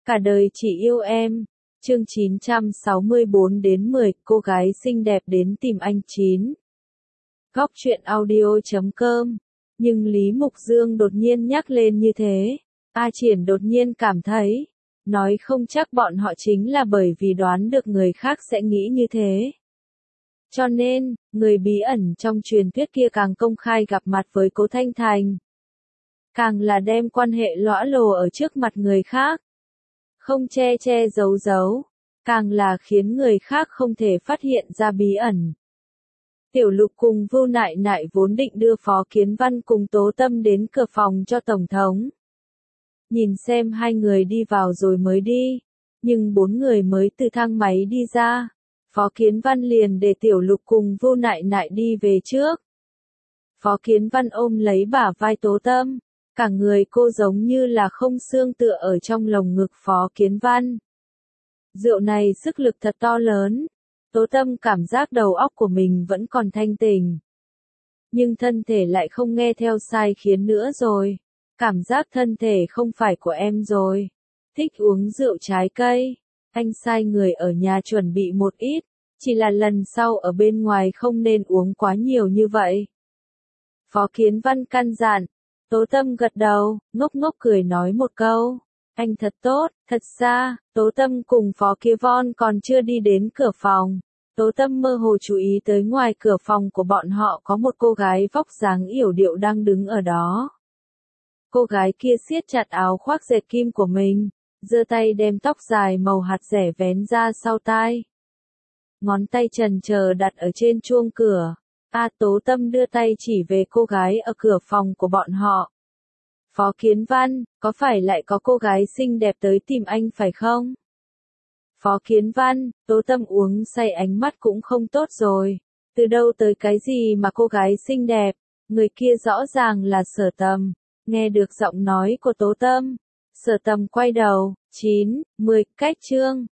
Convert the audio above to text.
Cả đời chỉ yêu em. Chương 964 đến 10, cô gái xinh đẹp đến tìm anh 9. Góc truyện audio.com. Nhưng Lý Mục Dương đột nhiên nhắc lên như thế. A Triển đột nhiên cảm thấy, nói không chắc bọn họ chính là bởi vì đoán được người khác sẽ nghĩ như thế. Cho nên, người bí ẩn trong truyền thuyết kia càng công khai gặp mặt với Cố Thanh Thành. Càng là đem quan hệ lõa lồ ở trước mặt người khác. Không che che giấu giấu, càng là khiến người khác không thể phát hiện ra bí ẩn. Tiểu Lục cùng Vưu Nại Nại vốn định đưa Phó Kiến Văn cùng Tố Tâm đến cửa phòng cho Tổng thống. Nhìn xem hai người đi vào rồi mới đi, nhưng bốn người mới từ thang máy đi ra. Phó Kiến Văn liền để Tiểu Lục cùng Vưu Nại Nại đi về trước. Phó Kiến Văn ôm lấy bả vai Tố Tâm, cả người cô giống như là không xương tựa ở trong lồng ngực Phó Kiến Văn. Rượu này sức lực thật to lớn. Tố Tâm cảm giác đầu óc của mình vẫn còn thanh tỉnh. Nhưng thân thể lại không nghe theo sai khiến nữa rồi. Cảm giác thân thể không phải của em rồi. Thích uống rượu trái cây. Anh sai người ở nhà chuẩn bị một ít. Chỉ là lần sau ở bên ngoài không nên uống quá nhiều như vậy. Phó Kiến Văn căn dặn. Tố Tâm gật đầu, ngốc ngốc cười nói một câu. Anh thật tốt, thật ra, Tố Tâm cùng Phó Kia Von còn chưa đi đến cửa phòng. Tố Tâm mơ hồ chú ý tới ngoài cửa phòng của bọn họ có một cô gái vóc dáng yểu điệu đang đứng ở đó. Cô gái kia siết chặt áo khoác dệt kim của mình, giơ tay đem tóc dài màu hạt rẻ vén ra sau tai. Ngón tay chần chờ đặt ở trên chuông cửa. Tố Tâm đưa tay chỉ về cô gái ở cửa phòng của bọn họ. Phó Kiến Văn, có phải lại có cô gái xinh đẹp tới tìm anh phải không? Phó Kiến Văn, Tố Tâm uống say ánh mắt cũng không tốt rồi. Từ đâu tới cái gì mà cô gái xinh đẹp? Người kia rõ ràng là Sở Tầm. Nghe được giọng nói của Tố Tâm, Sở Tầm quay đầu. 9, 10, cách chương.